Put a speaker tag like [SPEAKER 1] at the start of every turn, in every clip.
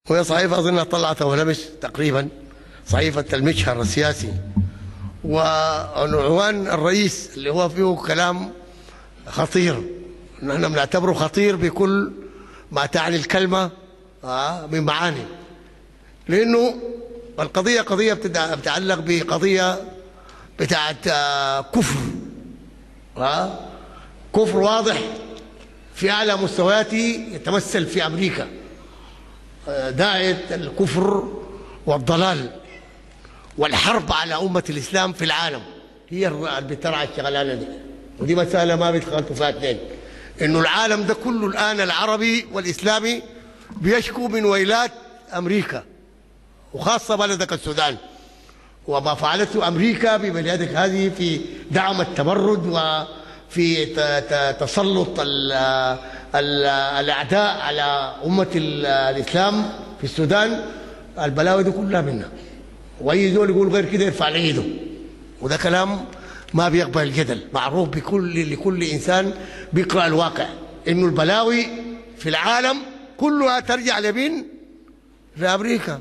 [SPEAKER 1] وهي صحيفة أظنها طلعت أول أمس تقريبا، صحيفة المجهر السياسي، وعنوان الرئيس اللي هو فيه كلام خطير، نحن بنعتبره خطير بكل ما تعني الكلمة من معاني، لأنه القضية قضية بتتعلق بقضية بتاعت كفر، كفر واضح في أعلى مستوياته، يتمثل في أمريكا، داعية الكفر والضلال والحرب على أمة الإسلام في العالم، هي اللي بترعى الشغلانة دي. ودي مسألة ما بيتخلطوا فيها اثنين، إنه العالم ده كله الآن العربي والإسلامي بيشكو من ويلات أمريكا، وخاصة بلدك السودان، وما فعلته أمريكا ببلادك هذه في دعم التمرد وفي تسلط الأعداء على أمة الإسلام في السودان. البلاوي دي كلها منها، وأي زول يقول غير كده يرفع له ايده، وده كلام ما بيقبل الجدل، معروف لكل إنسان بيقرأ الواقع إنه البلاوي في العالم كلها ترجع لمين؟ لأمريكا.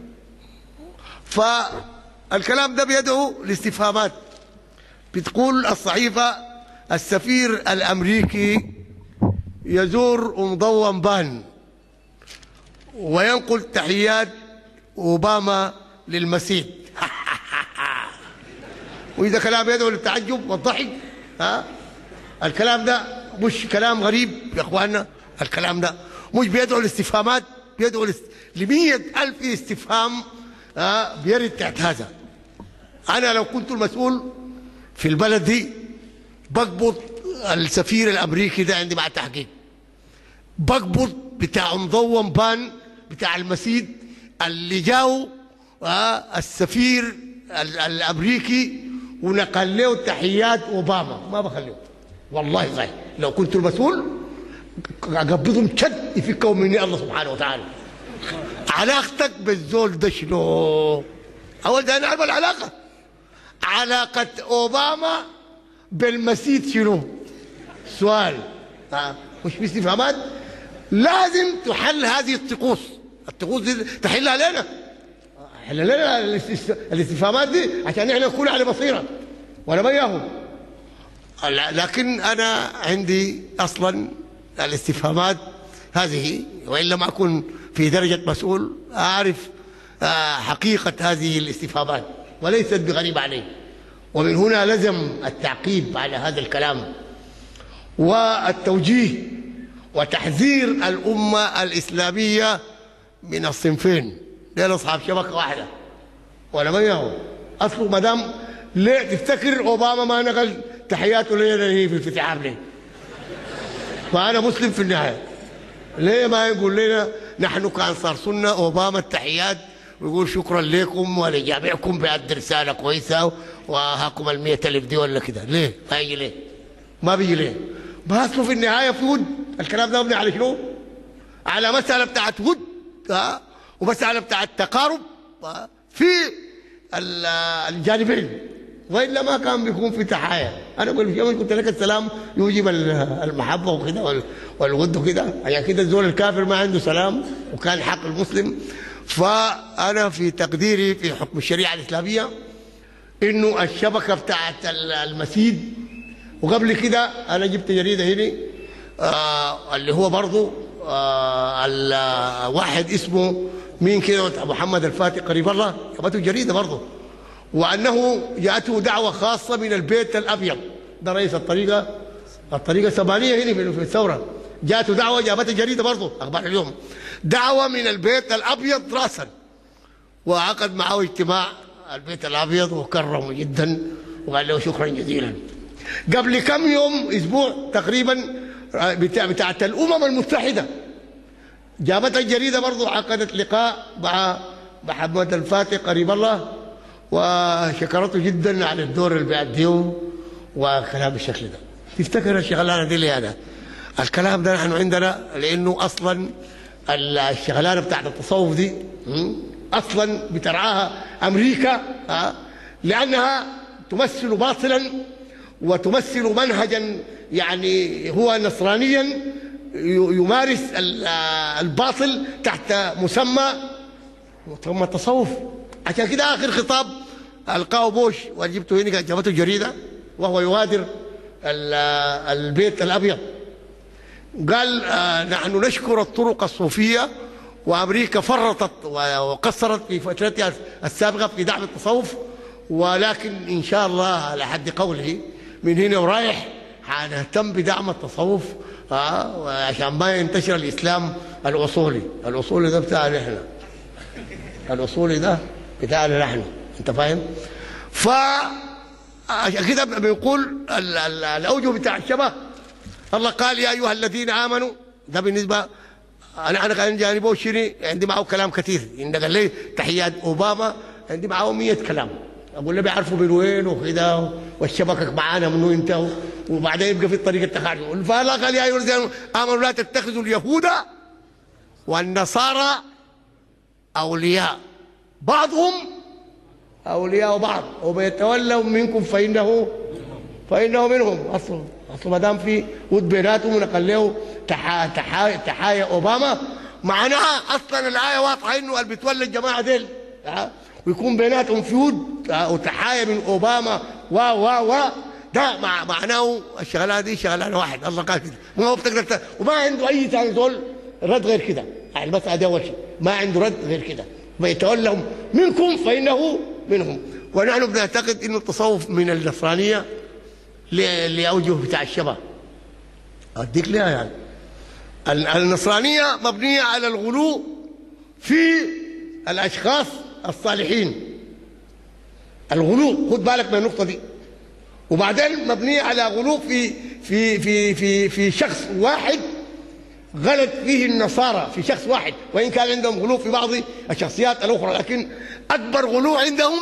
[SPEAKER 1] فالكلام ده بيدعو لاستفهامات. بتقول الصحيفة: السفير الأمريكي يزور مضوم بان وينقل تحيات أوباما للمسيد. وإذا كلام يدعو للتعجب والضحك، الكلام ده مش كلام غريب يا اخواننا، الكلام ده مش بيدعو لاستفهامات، بيدعو ل100,000 استفهام بيرد تحت هذا. أنا لو كنت المسؤول في البلد دي بقبض السفير الأمريكي ده عندي مع التحقيق، بقبض بتاع مضوم بان بتاع المسيد اللي جاوا السفير الأمريكي ونقل له تحيات أوباما، ما بخليه والله. صحيح لو كنت المسؤول أقبضهم شد يفكوا مني الله سبحانه وتعالى. علاقتك بالزول ده شنو؟ أول ده نعرف العلاقة. علاقة أوباما بالمسيد شنو؟ سؤال، مش باستفهامات. لازم تحل هذه الطقوس دي تحلها لنا، حل لنا الاستفهامات دي عشان احنا نكون على بصيرة ولا ما ياهم. لكن أنا عندي أصلا الاستفهامات هذه، وإلا ما أكون في درجة مسؤول أعرف حقيقة هذه الاستفهامات وليست بغريب علي. ومن هنا لزم التعقيب على هذا الكلام والتوجيه وتحذير الأمة الإسلامية من الصنفين، دول أصحاب شبكة واحدة ولا ما ياهم. أصله ما دام ليه تفتكر أوباما ما نقل تحياته لنا هي في الافتتاح ليه؟ فأنا مسلم في النهاية، ليه ما يقول لنا نحن كأنصار سنة أوباما التحيات ويقول شكرا لكم ولجامعكم بأدي رسالة كويسة وهاكم 100,000 دي ولا كده؟ ليه ما يجي؟ ليه ما بيجي؟ ليه ما أصله في النهاية في ود. الكلام ده مبني على شنو؟ على مسألة بتاعت ود ومسألة بتاعت تقارب في الجانبين، وإلا ما كان بيكون في تحايا. أنا أقول في يوم قلت لك السلام يوجب المحبة وكده والود وكده، يعني كده الزول الكافر ما عنده سلام وكان حق المسلم. فأنا في تقديري في حكم الشريعة الإسلامية إنه الشبكة بتاعت المسيد، وقبل كده أنا جبت جريدة هنا اللي هو برضه واحد اسمه مين كده محمد الفاتح قريب الله، جابته جريدة برضه، وأنه جاءته دعوة خاصة من البيت الأبيض، ده رئيس الطريقة الثمانية هنا في الثورة، جاءته دعوة، جابته جريدة برضه أخبار اليوم، دعوة من البيت الأبيض رأسا، وعقد معه اجتماع البيت الأبيض وكرمه جدا وقال له شكرا جزيلا. قبل كم يوم، أسبوع تقريبا، بتاعت الأمم المتحدة جابت الجريدة برضو عقدت لقاء مع محمد الفاتح قريب الله وشكرته جدا على الدور اللي بيأديه وكلام بالشكل ده. تفتكر الشغلانة دي ليه؟ أنا الكلام ده نحن عندنا، لأنه أصلا الشغلانة بتاعت التصوف دي أصلا بترعاها أمريكا، لأنها تمثل باطلا وتمثل منهجا يعني هو نصرانيا يمارس الباطل تحت مسمى ثم التصوف. عشان كده اخر خطاب القاه بوش وجبته هنا جابته جريده وهو يغادر البيت الابيض، قال نحن نشكر الطرق الصوفيه، وامريكا فرطت وقصرت في فترتها السابقه في دعم التصوف، ولكن ان شاء الله على حد قوله من هنا ورايح هنهتم بدعم التصوف عشان ما ينتشر الاسلام الاصولي. الاصولي ده بتاعنا احنا، الاصولي ده بتاعنا نحن، انت فاهم؟ ف عشان كده بيقول الاوجه بتاع الشبه. الله قال يا ايها الذين امنوا، ده بالنسبه انا كان جانبه وشيري عندي معه كلام كثير، ان قال لي تحيات اوباما عندي معه 100 كلام، اقول له بيعرفوا من وين وكده والشبكه معانا منو انت، وبعدين يبقى في طريقه تخارج. فالله قال يا ايها الذين امنوا لا تتخذوا اليهود والنصارى اولياء بعضهم اولياء بعض ومن يتولوا منكم فانه منهم. اصل ما دام في ود بيناتهم ونقل له تحايا اوباما، معناها اصلا الايه واضحه انه اللي بيتولى الجماعه ديل ويكون بيناتهم فيود وتحايا من اوباما و ده معناه الشغلانه دي شغلانه واحد. الله قال كده ما هو بتقدر وما عنده اي ثاني دول رد غير كده. يعني المساله دي اول شيء ما عنده رد غير كده، ويتولهم منكم فانه منهم. ونحن بنعتقد انه التصوف من النصرانيه لاوجه بتاع الشبه. اديك ليه يعني النصرانيه مبنيه على الغلو في الاشخاص الصالحين، الغلو خد بالك من النقطه دي. وبعدين مبنيه على غلو في شخص واحد غلط فيه النصارى، في شخص واحد، وان كان عندهم غلو في بعض الشخصيات الاخرى، لكن اكبر غلو عندهم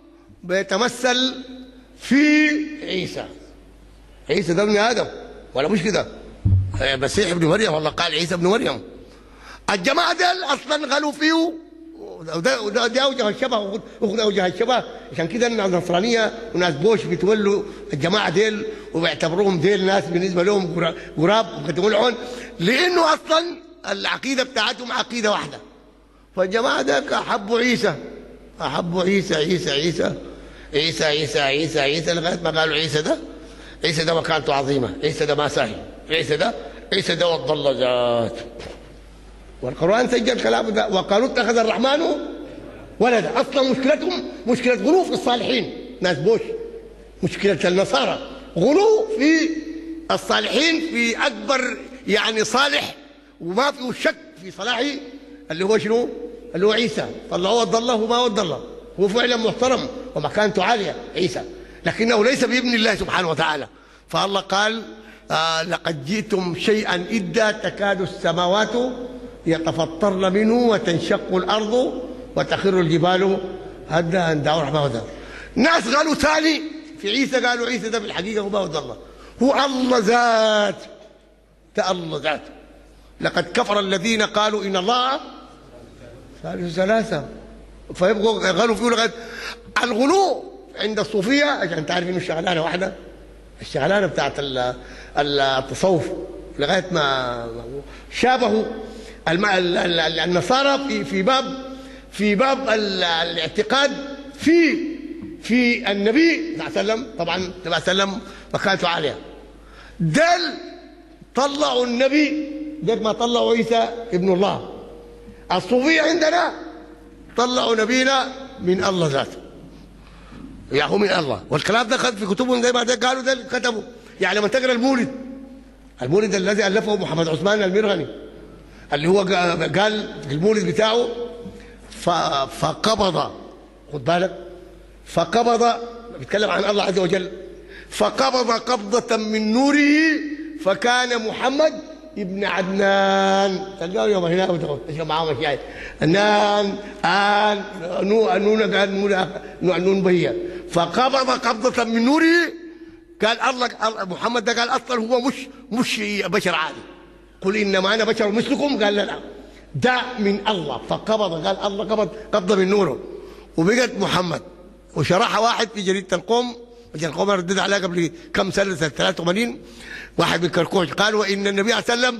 [SPEAKER 1] بيتمثل في عيسى. عيسى ده ابن ادم ولا مش كده؟ مسيح ابن مريم، والله قال عيسى ابن مريم. الجماعه دول اصلا غلوا فيه، وده اوجه الشبه اوجه الشبه. عشان كده النصرانيه وناس بوش بيتولوا الجماعه ديل وبيعتبروهم ديل ناس بالنسبه لهم غراب وقدموا لهم، لانه اصلا العقيده بتاعتهم عقيده واحده. فالجماعه ده احبوا عيسى، احبوا عيسى عيسى عيسى عيسى عيسى عيسى عيسى لغايه ما قالوا عيسى ده مكانته عظيمه، عيسى ده ما ساهل، عيسى ده وضل ذات. والقرآن سجل كلامه ده، وقالوا اتخذ الرحمن ولدا. اصلا مشكلتهم مشكله غلو في الصالحين، ناس بوش. مشكله النصارى غلو في الصالحين، في اكبر يعني صالح وما فيه شك في صلاحه، اللي هو شنو؟ اللي هو عيسى. طلعوه وضل الله وما وضل الله، هو فعلا محترم ومكانته عاليه عيسى، لكنه ليس بابن الله سبحانه وتعالى. فالله قال لقد جئتم شيئا إدا تكاد السماوات يتفطرن منه وتنشق الارض وتخر الجبال هدا ان دعوا الرحمن ودا. ناس قالوا ثاني في عيسى، قالوا عيسى ده في الحقيقه هو ما هو الله، هو الله ذات، ده الله ذات. لقد كفر الذين قالوا ان الله ثالث ثلاثه. فيبقوا قالوا فيه لغايه الغلو عند الصوفيه، عشان تعرف انه الشغلانه واحده، الشغلانه بتاعت التصوف لغايه ما شابهوا النصارى في باب الاعتقاد في النبي صلى الله عليه وسلم. طبعا النبي صلى الله عليه وسلم مكانته عاليه. دل طلعوا النبي قد ما طلعوا عيسى ابن الله. الصوفيه عندنا طلعوا نبينا من الله ذاته، يعني هو من الله. والكلام ده خد في كتبهم زي ما ده قالوا، ده كتبوا. يعني لما تقرا المولد الذي الفه محمد عثمان المرغني، اللي هو قال في المولد بتاعه فقبض، خد بالك، فقبض، بيتكلم عن الله عز وجل، فقبض قبضة من نوره فكان محمد ابن عدنان. تلقاه يوم هنا وتشوف معاهم اشياء نان نون بهيه. فقبض قبضة من نوره، قال الله محمد ده قال اصلا هو مش بشر عادي، قل انما انا بشر مثلكم، قال لا ده من الله. فقبض، قال الله قبض من نوره وبقت محمد. وشرحها واحد في جريده القوم، القوم ردد عليها قبل كم سنه، 83، واحد من كركوش، قال وان النبي صلى الله عليه وسلم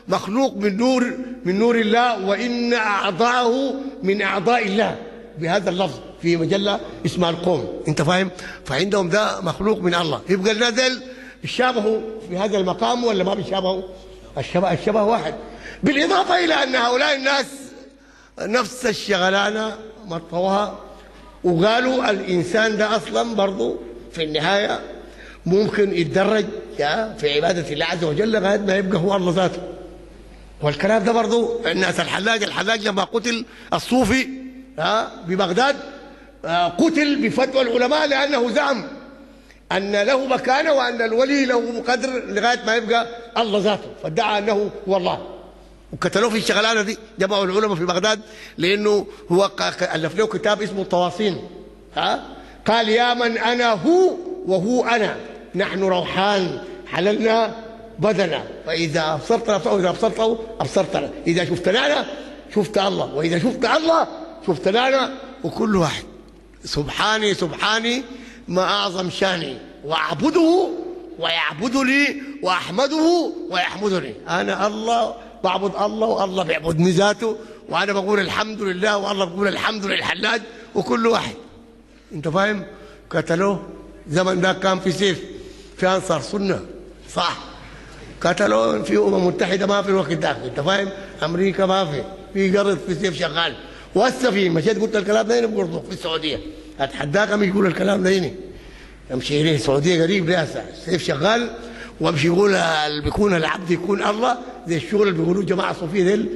[SPEAKER 1] مخلوق من نور الله، وإن أعضاءه من أعضاء الله، بهذا اللفظ في مجلة اسمها القوم. انت فاهم؟ فعندهم ده مخلوق من الله. يبقى الناس دول بيشابهوا في هذا المقام ولا ما بيشابهوا؟ الشبه واحد. بالإضافة إلى أن هؤلاء الناس نفس الشغلانة مطوها، وقالوا الإنسان ده أصلا برضو في النهاية ممكن يتدرج في عبادة الله عز وجل لغاية ما يبقى هو الله ذاته. والكلام ده برضو الناس الحلاج لما قتل الصوفي ببغداد قتل بفتوى العلماء، لأنه زعم أن له مكانة وأن الولي له مقدر لغاية ما يبقى الله ذاته، فادعى أنه هو الله. وقتلوه في الشغلانة دي، جمعوا العلماء في بغداد، لأنه هو ألف له كتاب اسمه الطواصين. قال: يا من أنا هو وهو أنا، نحن روحان حللنا بدنا، فإذا أبصرتنا وإذا أبصرته أبصرتنا، إذا شفتنا شفت الله، وإذا شفت الله شفتنا، وكل واحد. سبحاني سبحاني ما أعظم شاني، وأعبده ويعبدني، وأحمده ويحمدني. أنا الله بعبد الله، والله بيعبدني ذاته، وأنا بقول الحمد لله، والله بقول الحمد للحلاج، وكل واحد. أنت فاهم؟ قتلوه زمن ده كان في سيف، في أنصار سنة، صح؟ قتلوه في متحدة ما في الوقت ده، أنت فاهم؟ أمريكا ما في قرض، في سيف شغال. وهسه في مشيت قلت الكلام ده هنا برضه في السعودية، أتحداك مش يقول الكلام ده هنا، امشي اليه السعوديه قريب لها سيف شغال، وامشي يقول بيكون العبد يكون الله، زي الشغل اللي بيقولوه جماعه الصوفيه ديل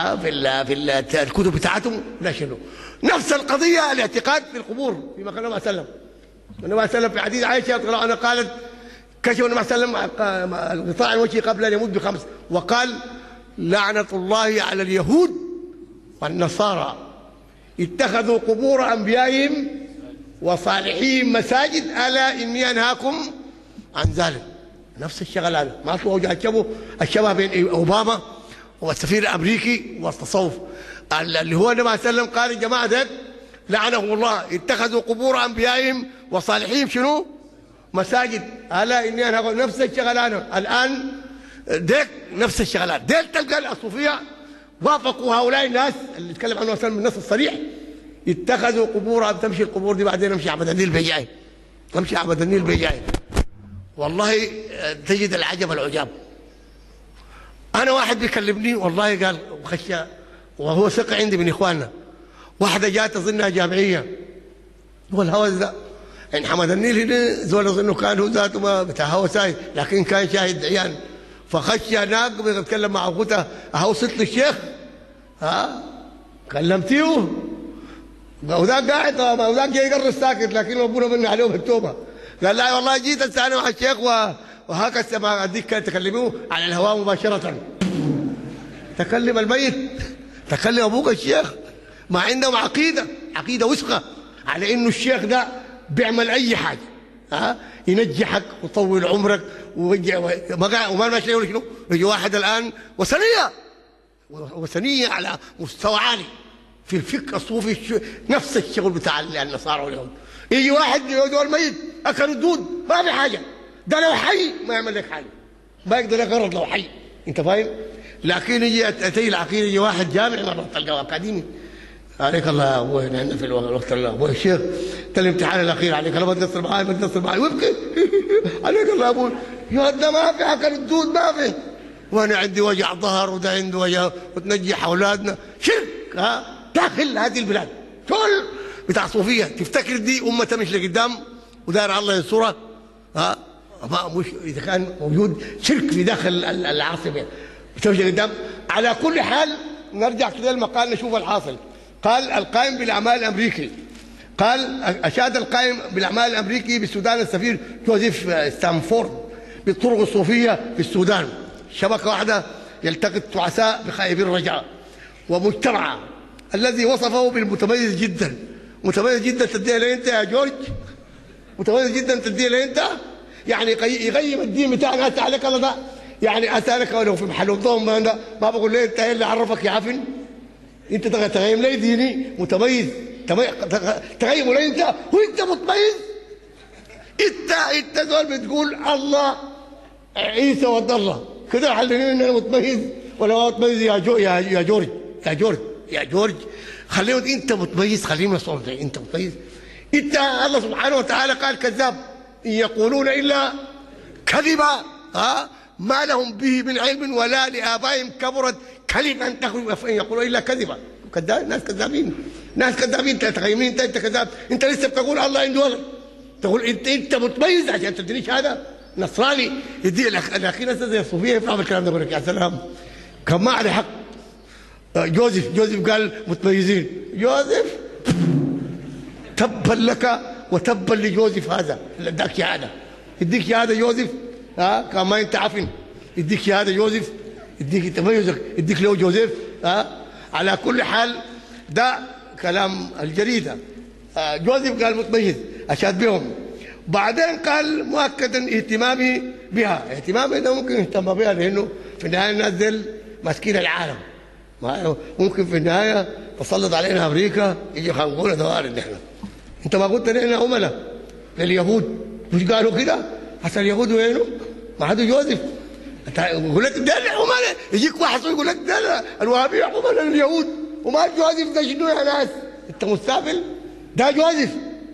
[SPEAKER 1] في الكتب بتاعتهم. لا شنو نفس القضيه، الاعتقاد في القبور فيما قال النبي صلى الله عليه وسلم. النبي صلى الله عليه وسلم في حديث عائشه رضي الله عنها قالت: كشف النبي صلى الله عليه وسلم الغطاء عن وجهه قبل ان يموت ب5، وقال: لعنه الله على اليهود والنصارى اتخذوا قبور انبيائهم وصالحين مساجد، ألا إني أنهاكم عن ذلك. نفس الشغل هذا، ما في وجه الشبه بين أوباما والسفير الأمريكي والتصوف، اللي هو النبي صلى الله عليه وسلم قال: الجماعة ديك لعنهم الله اتخذوا قبور أنبيائهم وصالحين شنو؟ مساجد، ألا إني أنهاكم. نفس الشغلانة الآن ديك، نفس الشغلات ديك. تلقى الصوفية وافقوا هؤلاء الناس اللي اتكلم عنه وسلم بالنص الصريح، اتخذوا قبورها. بتمشي القبور دي بعدين امشي عبد النيل بيجاي، امشي عبد النيل بيجاي، والله تجد العجب العجاب. انا واحد بيكلمني والله قال وخشى، وهو ثقه عندي من اخواننا، واحده جات تظنها جامعيه، والهوس ده ان حمد النيل هنا زول اظنه كان هو ذاته ما بتاع هوس هاي، لكن كان شاهد عيان، فخشى هناك بيتكلم مع اخوته، وصلت للشيخ كلمتيه، وذاك قاعد، وذاك جاي يقرص ساكت، لكن ربنا من عليهم التوبه. قال: لا والله جيت استعين مع الشيخ وهكذا ما اديك كان تكلموه على الهواء مباشره. تكلم الميت، تكلم ابوك الشيخ، ما عندهم عقيده وثقه على انه الشيخ ده بيعمل اي حاجه، ينجحك ويطول عمرك وما ماشي يقول شنو؟ يجي واحد الان وثنيه على مستوى عالي في الفكر الصوفي، نفس الشغل بتاع النصارى واليهود. يجي واحد يقول الميت اكل الدود ما في حاجه، ده لو حي ما يعمل لك حاجه، ما يقدر يغرض لو حي. انت فاهم؟ لكن يجي اتي العقيده، يجي واحد جامعي مره تلقاه اكاديمي، عليك الله يا ابوي نحن في الوقت الله ابوي الشيخ الامتحان الاخير عليك الله، ما تقصر معي ما تقصر معي، ويبكي عليك الله يا ابوي، يا ده ما في اكل الدود ما في، وانا عندي وجع ظهر وده عنده وجع، وتنجح اولادنا شرك داخل هذه البلاد. كل بتاع صوفيه تفتكر دي امه تمشي لقدام وداير الله ينصرها، مش اذا كان موجود شرك في داخل العاصمه بتمشي لقدام. على كل حال نرجع كده المقال نشوف الحاصل. قال القائم بالاعمال الامريكي، قال اشاد القائم بالاعمال الامريكي بالسودان السفير جوزيف ستانفورد بالطرق الصوفيه في السودان، شبكه واحده يلتقط تعساء بخائبين الرجاء ومجتمعه، الذي وصفه بالمتميز جدا. متميز جدا تديها لي انت يا جورج؟ متميز جدا تديها لي انت؟ يعني يغيم الدين بتاعنا هسه عليك الله ده، يعني اسالك لو في محل الضوء ما بقول ليه انت اللي عرفك يا عفن؟ انت تغيم لي ديني متميز، تغيم لي انت وانت متميز؟ انت زول بتقول الله عيسى ود الله كده حلني ان انا متميز ولا هو متميز يا جورج يا جورج يا جورج. خليه انت متميز، خلينا نصور زي انت متميز. انت الله سبحانه وتعالى قال كذاب، ان يقولون الا كذبا. ما لهم به من علم ولا لآبائهم، كبرت كلمة أن تخرج ان يقولون الا كذبا. كذاب، ناس كذابين، ناس كذابين. انت تخيمين، انت كذاب، انت لسه بتقول الله عنده ولد، تقول انت متميز عشان تديني شهاده. نصراني يدي الاخير ناس زي الصوفيه يفهموا الكلام ده، يقول لك يا سلام كان ما عليه حق. جوزيف قال متميزين. جوزيف تبا لك وتبا لجوزيف هذا اللي اداك شهاده. يديك شهاده جوزيف، كان ما انت عفن، يديك شهاده جوزيف، يديك تميزك، يديك له جوزيف. على كل حال ده كلام الجريده. جوزيف قال متميز اشاد بهم. بعدين قال مؤكدا اهتمامي بها. اهتمامي ده ممكن يهتم بها لانه في النهايه الناس ديل ماسكين العالم، ممكن في النهايه تسلط علينا امريكا يجي يخانقونا دوارد. احنا انت ما قلت لنا عملاء لليهود، مش قالوا كده؟ هسه اليهود وينه؟ ما حدوا جوزيف. يقول لك ده عملاء، يجيك واحد يقول لك ده الوهابيه عملاء لليهود، وما جوزيف ده شنو يا ناس؟ انت مستقبل؟ ده جوزيف.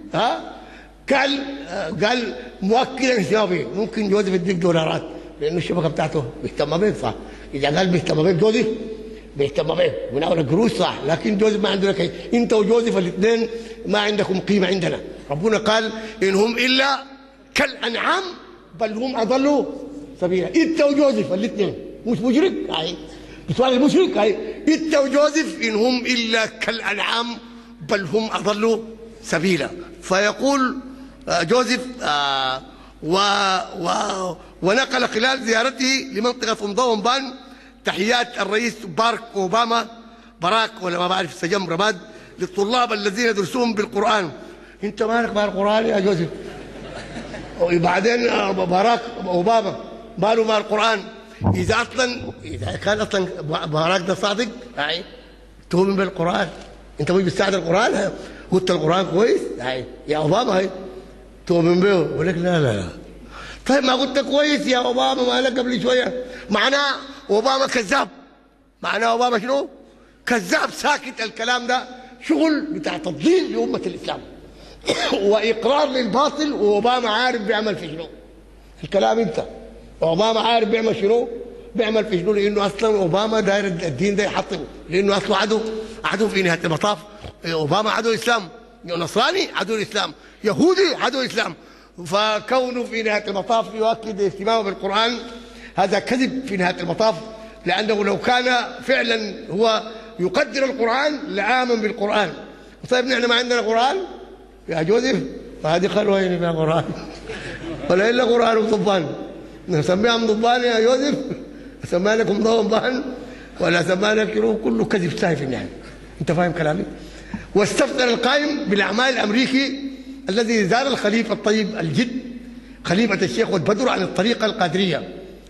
[SPEAKER 1] قال مؤكدا اهتمامي. ممكن جوزيف يديك دولارات لانه الشبكه بتاعته بيهتم بيك، صح؟ اذا قال بيهتم بيك جوزيف بيهتم بيك من اول القروش، صح؟ لكن جوزيف ما عنده لك. انت وجوزيف الاثنين ما عندكم قيمه عندنا. ربنا قال ان هم الا كالانعام بل هم اضلوا سبيلا. انت وجوزيف الاثنين مش مشرك، هاي بسؤال المشرك، هاي انت وجوزيف ان هم الا كالانعام بل هم اضلوا سبيلا. فيقول جوزيف ونقل خلال زيارته لمنطقة ونبان تحيات الرئيس باراك ولا ما بعرف سجم رماد للطلاب الذين يدرسون بالقرآن. انت مالك مع القرآن يا جوزيف؟ وبعدين باراك اوباما ماله مع القرآن؟ اذا كان اصلا باراك ده صادق هاي تؤمن بالقرآن، انت مش بتساعد القرآن؟ قلت القرآن كويس هاي يا اوباما، هاي تؤمن به؟ بقول لك لا. طيب ما قلت كويس يا اوباما ما لك قبل شويه؟ معناه اوباما كذاب، معناه اوباما شنو؟ كذاب ساكت. الكلام ده شغل بتاع تضليل لامه الاسلام واقرار للباطل، واوباما عارف بيعمل في شنو. الكلام انت اوباما عارف بيعمل شنو؟ بيعمل في شنو؟ لانه اصلا اوباما داير الدين ده يحطمه، لانه اصله عدو في نهايه المطاف. اوباما عدو الاسلام، نصراني عدو الاسلام، يهودي عدو الاسلام. فكونه في نهايه المطاف يؤكد اهتمامه بالقران هذا كذب في نهايه المطاف، لانه لو كان فعلا هو يقدر القران لآمن بالقران. طيب نحن ما عندنا قران يا جوزيف؟ هذه قالوا وين فيها قران؟ ولا الا قران وضبان؟ نسميها ضبان يا جوزيف؟ سماها لكم ضبان ولا سماها لك كله كذب سايف النهايه. انت فاهم كلامي؟ واستفتى القائم بالاعمال الامريكي الذي زار الخليفه الطيب الجد خليفه الشيخ والبدر عن الطريقه القادريه.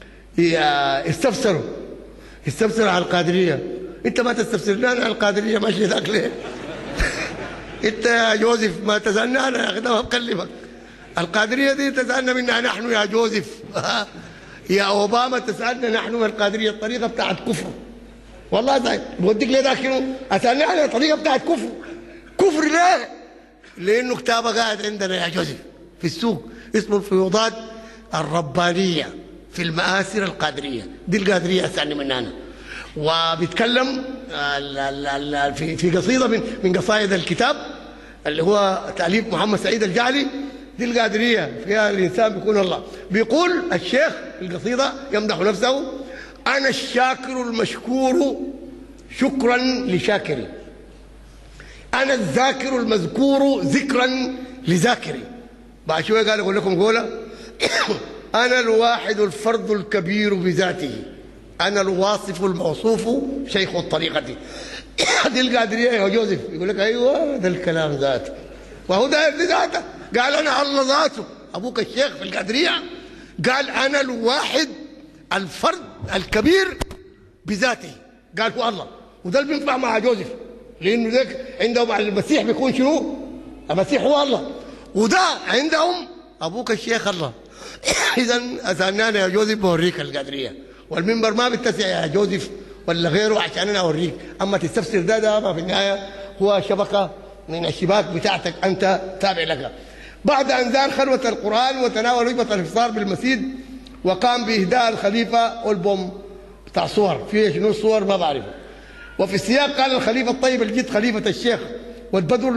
[SPEAKER 1] استفسروا على القادريه. انت ما تستفسرنا عن القادريه ماشي ذاك ليه؟ انت يا جوزيف ما تسالنا انا يا اخي، ما بكلمك. القادريه دي تسالنا منها نحن يا جوزيف. يا اوباما تسالنا نحن من القادريه الطريقه بتاعت كفر. والله ده بوديك ليه ذاك شنو؟ اسالنا عن الطريقه بتاعت كفر ليه؟ لانه كتابه قاعد عندنا يا جوزيف في السوق اسمه الفيوضات الربانيه في المآثر القادريه. دي القادريه اسالني منها انا. وبيتكلم في قصيده من قصائد الكتاب اللي هو تأليف محمد سعيد الجعلي. دي القادريه فيها الانسان بيكون الله. بيقول الشيخ في القصيده يمدح نفسه: انا الشاكر المشكور شكرا لشاكري، انا الذاكر المذكور ذكرا لذاكري. بعد شويه قال اقول لكم قوله: انا الواحد الفرد الكبير بذاته، انا الواصف الموصوف شيخ الطريقه. دي القادريه يا جوزيف. يقول لك ايوه ده الكلام ذاته، وهو ده ذاته. قال انا الله ذاته. ابوك الشيخ في القادريه قال انا الواحد الفرد الكبير بذاته، قال هو الله. وده اللي بينفع مع جوزيف، لانه ذاك عندهم المسيح بيكون شنو؟ المسيح هو الله، وده عندهم ابوك الشيخ الله. اذا اثنانا يا جوزيف بوريك القادريه، والمنبر ما بيتسع يا جوزيف ولا غيره عشان انا اوريك. اما تستفسر ده ما في النهايه هو شبكه من الشباك بتاعتك انت تابع لك. بعد ان زار خلوه القران وتناول وجبه الافطار بالمسجد وقام باهداء الخليفه البوم بتاع صور فيه شنو الصور ما بعرفها. وفي السياق قال الخليفه الطيب الجد خليفه الشيخ والبدر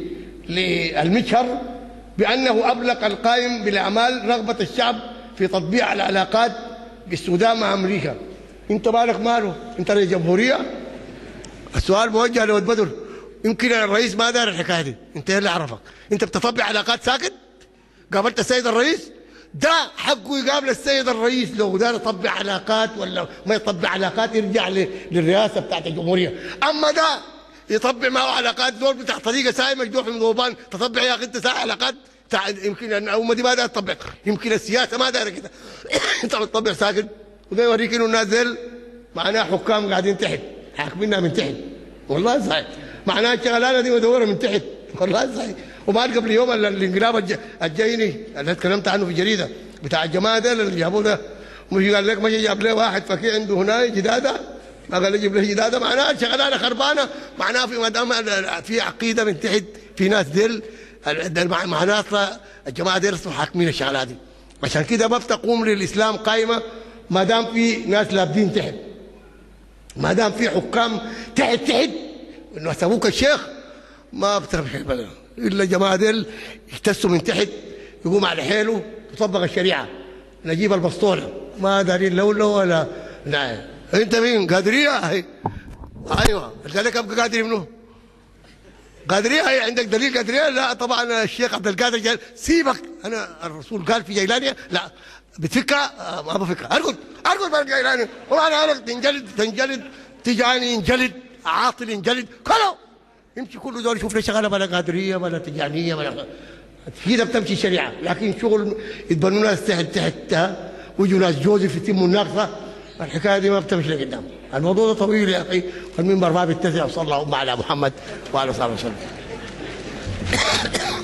[SPEAKER 1] للمجهر بانه ابلغ القائم بالاعمال رغبه الشعب في تطبيع العلاقات بالسودان مع امريكا. انت مالك ماله؟ انت رئيس جمهوريه؟ السؤال موجه لود بدر. يمكن الرئيس ما دار الحكايه دي، انت اللي عرفك. انت بتطبع علاقات ساكت؟ قابلت السيد الرئيس؟ ده حقه يقابل السيد الرئيس. لو دار يطبع علاقات ولا ما يطبع علاقات يرجع للرئاسه بتاعت الجمهوريه. اما ده يطبع معه علاقات، دول بتاع طريقه ساي مجدوح من ذوبان، تطبع يا اخي انت ساي علاقات. يمكن الامه دي ما دار تطبع، يمكن السياسه ما دار كده. انت بتطبع ساكت. وده يوريك انه الناس ديل معناها حكام قاعدين تحت حاكمينها من تحت. والله صحيح معناها الشغلانه دي مدوره من تحت. والله صحيح. وما قبل يوم الانقلاب الجايني اللي اتكلمت عنه في جريده بتاع الجماعه ده اللي جابوه ده، مش قال لك مشي جاب له واحد فكي عنده هنا جداده، ما قال يجيب له جداده. معناها الشغلانه خربانه. معناها في ما دام في عقيده من تحت في ناس ديل معناتها الجماعه ديل حاكمين الشغلات دي. عشان كده ما بتقوم للاسلام قائمه ما دام في ناس لابدين تحت، ما دام في حكام تحت انه سابوك الشيخ ما بتربح البلد الا الجماعه ديل يكتسوا من تحت يقوم على حيله يطبق الشريعه. نجيب البسطوله ما دارين لولا ولا نعم. انت مين؟ قادريه؟ هي ايوه قال لك ابقى قادري منه؟ قادريه هي عندك دليل قادريه؟ لا طبعا الشيخ عبد القادر جاي سيبك. انا الرسول قال في جيلانيه لا بتفكها ما بفكها. ارقد بقى جيلاني وانا تنجلد تجاني ينجلد عاطل ينجلد كله يمشي كله دول يشوف لي شغله بلا قادريه بلا تجانيه بلا كده بتمشي الشريعه. لكن شغل يتبنوا ناس تحت ويجوا ناس جوزف يتموا الناقصه. الحكايه دي ما بتمشي لقدام. الموضوع ده طويل يا اخي. والمنبر ما بيتسع. وصلى اللهم على محمد وعلى اله وصحبه وسلم.